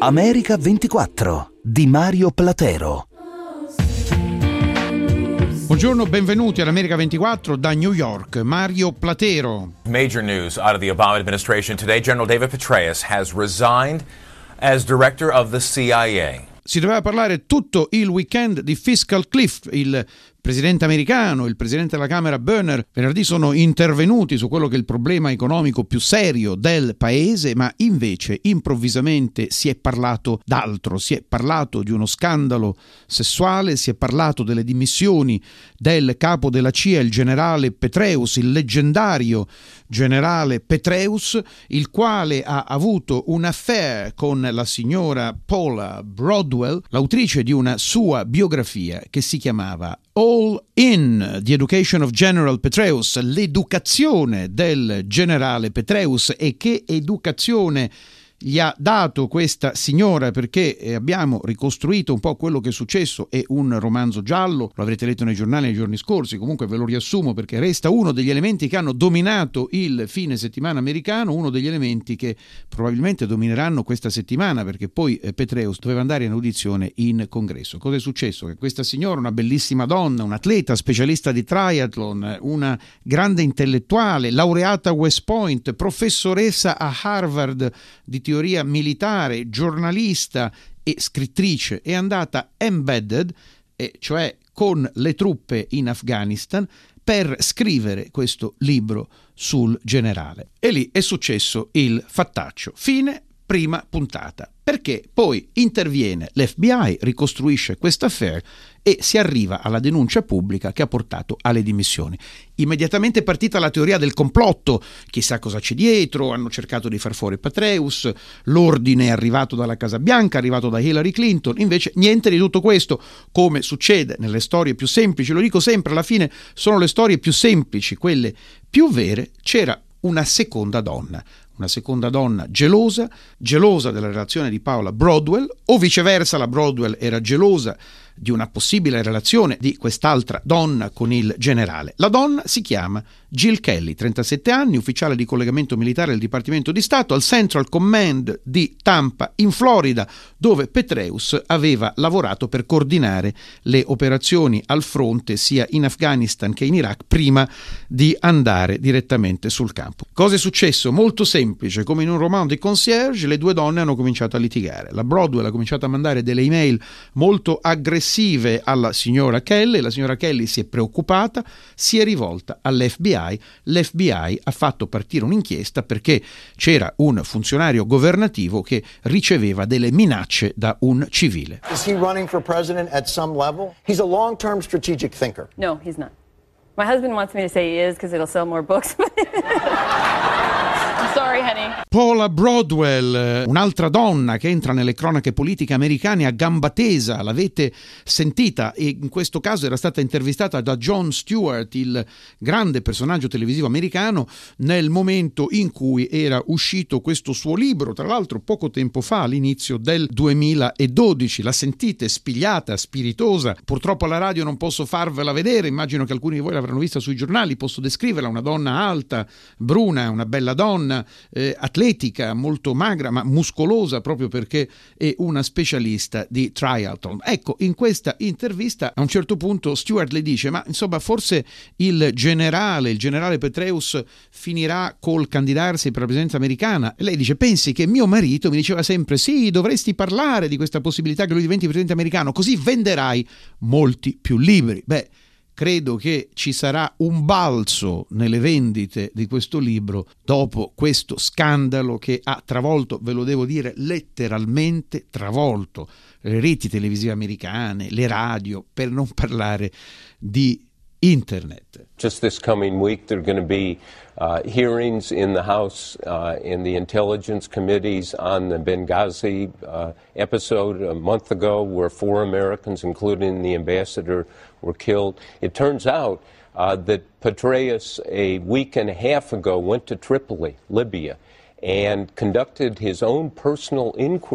America 24 di Mario Platero. Buongiorno, benvenuti all'America 24 da New York. Mario Platero. Major news out of the Obama administration today. General David Petraeus has resigned as director of the CIA. Si doveva parlare tutto il weekend di Fiscal Cliff. Il presidente americano, il presidente della Camera Boehner, venerdì sono intervenuti su quello che è il problema economico più serio del paese, ma invece improvvisamente si è parlato d'altro, si è parlato di uno scandalo sessuale, si è parlato delle dimissioni del capo della CIA, il generale Petraeus, il leggendario generale Petraeus, il quale ha avuto un affair con la signora Paula Broadwell, l'autrice di una sua biografia che si chiamava All In, The Education of General Petraeus, l'educazione del generale Petraeus. E che educazione gli ha dato questa signora, perché abbiamo ricostruito un po' quello che è successo. È un romanzo giallo, lo avrete letto nei giornali nei giorni scorsi, comunque ve lo riassumo perché resta uno degli elementi che hanno dominato il fine settimana americano, uno degli elementi che probabilmente domineranno questa settimana, perché poi Petraeus doveva andare in audizione in congresso. Cosa è successo? Che questa signora, una bellissima donna, un atleta, specialista di triathlon, una grande intellettuale, laureata a West Point, professoressa a Harvard di teoria militare, giornalista e scrittrice, è andata embedded, cioè con le truppe in Afghanistan, per scrivere questo libro sul generale. E lì è successo il fattaccio. Fine prima puntata. Perché poi interviene l'FBI, ricostruisce questa affair e si arriva alla denuncia pubblica che ha portato alle dimissioni. Immediatamente è partita la teoria del complotto, chissà cosa c'è dietro, hanno cercato di far fuori Petraeus, l'ordine è arrivato dalla Casa Bianca, è arrivato da Hillary Clinton, invece niente di tutto questo, come succede nelle storie più semplici, lo dico sempre, alla fine sono le storie più semplici, quelle più vere. C'era una seconda donna gelosa della relazione di Paula Broadwell, o viceversa la Broadwell era gelosa di una possibile relazione di quest'altra donna con il generale. La donna si chiama Jill Kelly, 37 anni, ufficiale di collegamento militare del Dipartimento di Stato al Central Command di Tampa in Florida, dove Petraeus aveva lavorato per coordinare le operazioni al fronte sia in Afghanistan che in Iraq prima di andare direttamente sul campo. Cosa è successo? Molto semplice, come in un romanzo di concierge, le due donne hanno cominciato a litigare. La Broadwell ha cominciato a mandare delle email molto aggressive alla signora Kelly, la signora Kelly si è preoccupata, si è rivolta all'FBI, l'FBI ha fatto partire un'inchiesta perché c'era un funzionario governativo che riceveva delle minacce da un civile. Is he running for president at some level? He's a long-term strategic thinker. No, he's not. My husband wants me to say he is because it'll sell more books. I'm sorry, honey. Paula Broadwell, un'altra donna che entra nelle cronache politiche americane a gamba tesa, l'avete sentita, e in questo caso era stata intervistata da Jon Stewart, il grande personaggio televisivo americano, nel momento in cui era uscito questo suo libro, tra l'altro poco tempo fa, all'inizio del 2012. La sentite spigliata, spiritosa, purtroppo alla radio non posso farvela vedere, immagino che alcuni di voi l'avranno vista sui giornali, posso descriverla, una donna alta, bruna, una bella donna, atletica, molto magra ma muscolosa, proprio perché è una specialista di triathlon. Ecco, in questa intervista a un certo punto Stewart le dice: ma insomma, forse il generale Petraeus finirà col candidarsi per la presidenza americana. E lei dice: pensi che mio marito mi diceva sempre sì, dovresti parlare di questa possibilità che lui diventi presidente americano, così venderai molti più libri. Beh, credo che ci sarà un balzo nelle vendite di questo libro dopo questo scandalo che ha travolto, ve lo devo dire, letteralmente travolto le reti televisive americane, le radio, per non parlare di internet. Just this coming week there are going to be hearings in the House in the intelligence committees on the Benghazi episode a month ago where 4 Americans, including the ambassador, were killed. It turns out that Petraeus, a week and a half ago, went to Tripoli, Libya, and conducted his own personal inquiry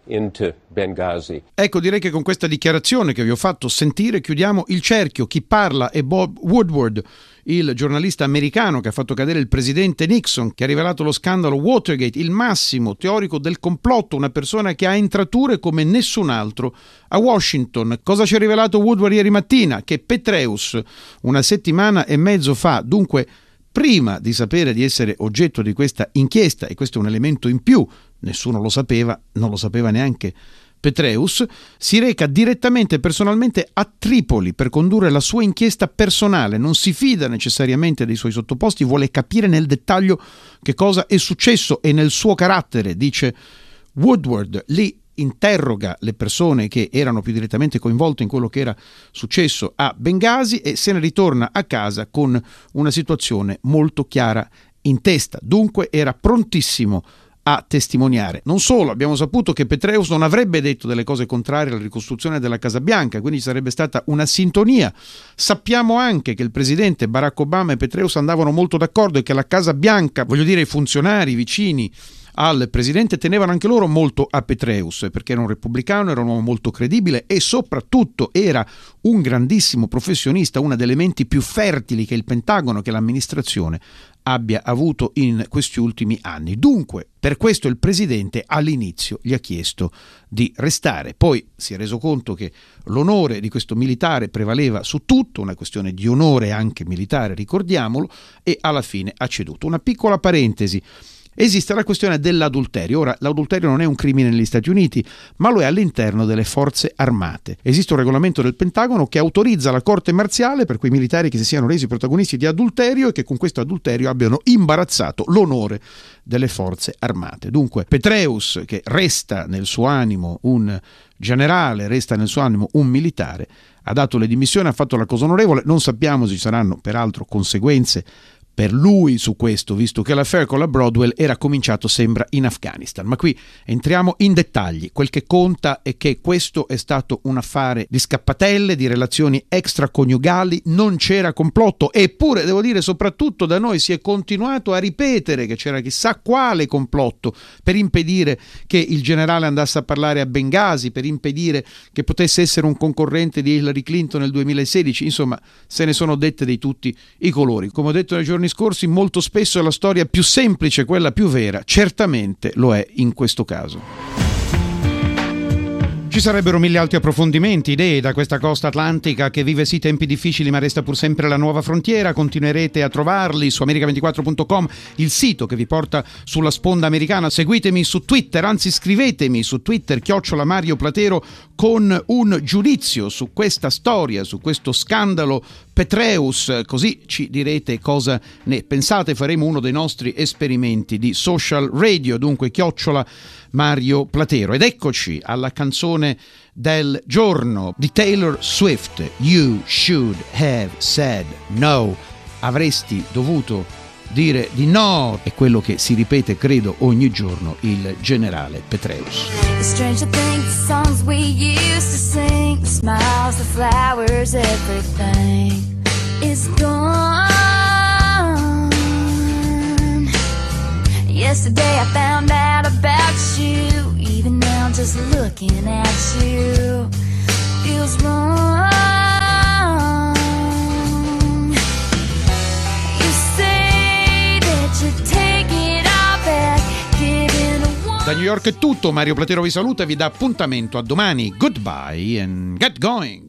into Benghazi. Ecco, direi che con questa dichiarazione che vi ho fatto sentire chiudiamo il cerchio. Chi parla è Bob Woodward, il giornalista americano che ha fatto cadere il presidente Nixon, che ha rivelato lo scandalo Watergate, il massimo teorico del complotto, una persona che ha entrature come nessun altro a Washington. Cosa ci ha rivelato Woodward ieri mattina? Che Petraeus, una settimana e mezzo fa, dunque prima di sapere di essere oggetto di questa inchiesta, e questo è un elemento in più, nessuno lo sapeva, non lo sapeva neanche Petraeus, si reca direttamente e personalmente a Tripoli per condurre la sua inchiesta personale, non si fida necessariamente dei suoi sottoposti, vuole capire nel dettaglio che cosa è successo e nel suo carattere, dice Woodward. Lì interroga le persone che erano più direttamente coinvolte in quello che era successo a Benghazi e se ne ritorna a casa con una situazione molto chiara in testa. Dunque era prontissimo a testimoniare. Non solo, abbiamo saputo che Petraeus non avrebbe detto delle cose contrarie alla ricostruzione della Casa Bianca, quindi ci sarebbe stata una sintonia. Sappiamo anche che il presidente Barack Obama e Petraeus andavano molto d'accordo e che la Casa Bianca, voglio dire i funzionari vicini al presidente, tenevano anche loro molto a Petraeus perché era un repubblicano, era un uomo molto credibile e soprattutto era un grandissimo professionista, una delle menti più fertili che il Pentagono, che l'amministrazione abbia avuto in questi ultimi anni. Dunque, per questo il presidente all'inizio gli ha chiesto di restare, poi si è reso conto che l'onore di questo militare prevaleva su tutto, una questione di onore anche militare, ricordiamolo, e alla fine ha ceduto. Una piccola parentesi. Esiste la questione dell'adulterio. Ora, l'adulterio non è un crimine negli Stati Uniti, ma lo è all'interno delle forze armate. Esiste un regolamento del Pentagono che autorizza la corte marziale per quei militari che si siano resi protagonisti di adulterio e che con questo adulterio abbiano imbarazzato l'onore delle forze armate. Dunque, Petraeus, che resta nel suo animo un generale, resta nel suo animo un militare, ha dato le dimissioni, ha fatto la cosa onorevole. Non sappiamo se ci saranno peraltro conseguenze per lui su questo, visto che l'affaire con la Broadwell era cominciato, sembra, in Afghanistan. Ma qui entriamo in dettagli. Quel che conta è che questo è stato un affare di scappatelle, di relazioni extraconiugali, non c'era complotto, eppure, devo dire, soprattutto da noi si è continuato a ripetere che c'era chissà quale complotto per impedire che il generale andasse a parlare a Benghazi, per impedire che potesse essere un concorrente di Hillary Clinton nel 2016. Insomma, se ne sono dette di tutti i colori. Come ho detto nei giorni scorsi, molto spesso è la storia più semplice, quella più vera, certamente lo è in questo caso. Ci sarebbero mille altri approfondimenti, idee da questa costa atlantica che vive sì tempi difficili ma resta pur sempre la nuova frontiera. Continuerete a trovarli su America24.com, il sito che vi porta sulla sponda americana. Seguitemi su Twitter, anzi scrivetemi su Twitter @Mario Platero con un giudizio su questa storia, su questo scandalo Petraeus, così ci direte cosa ne pensate. Faremo uno dei nostri esperimenti di social radio, dunque @Mario Platero. Ed eccoci alla canzone del giorno di Taylor Swift, You Should Have Said No. Avresti dovuto dire di no, è quello che si ripete, credo, ogni giorno il generale Petraeus. The stranger things, the songs we used to sing, the smiles, the flowers, everything is gone. Yesterday I found out about you, even now just looking at you feels wrong. You say that you take it all back, giving a Da New York è tutto, Mario Platero vi saluta e vi dà appuntamento a domani. Goodbye and get going.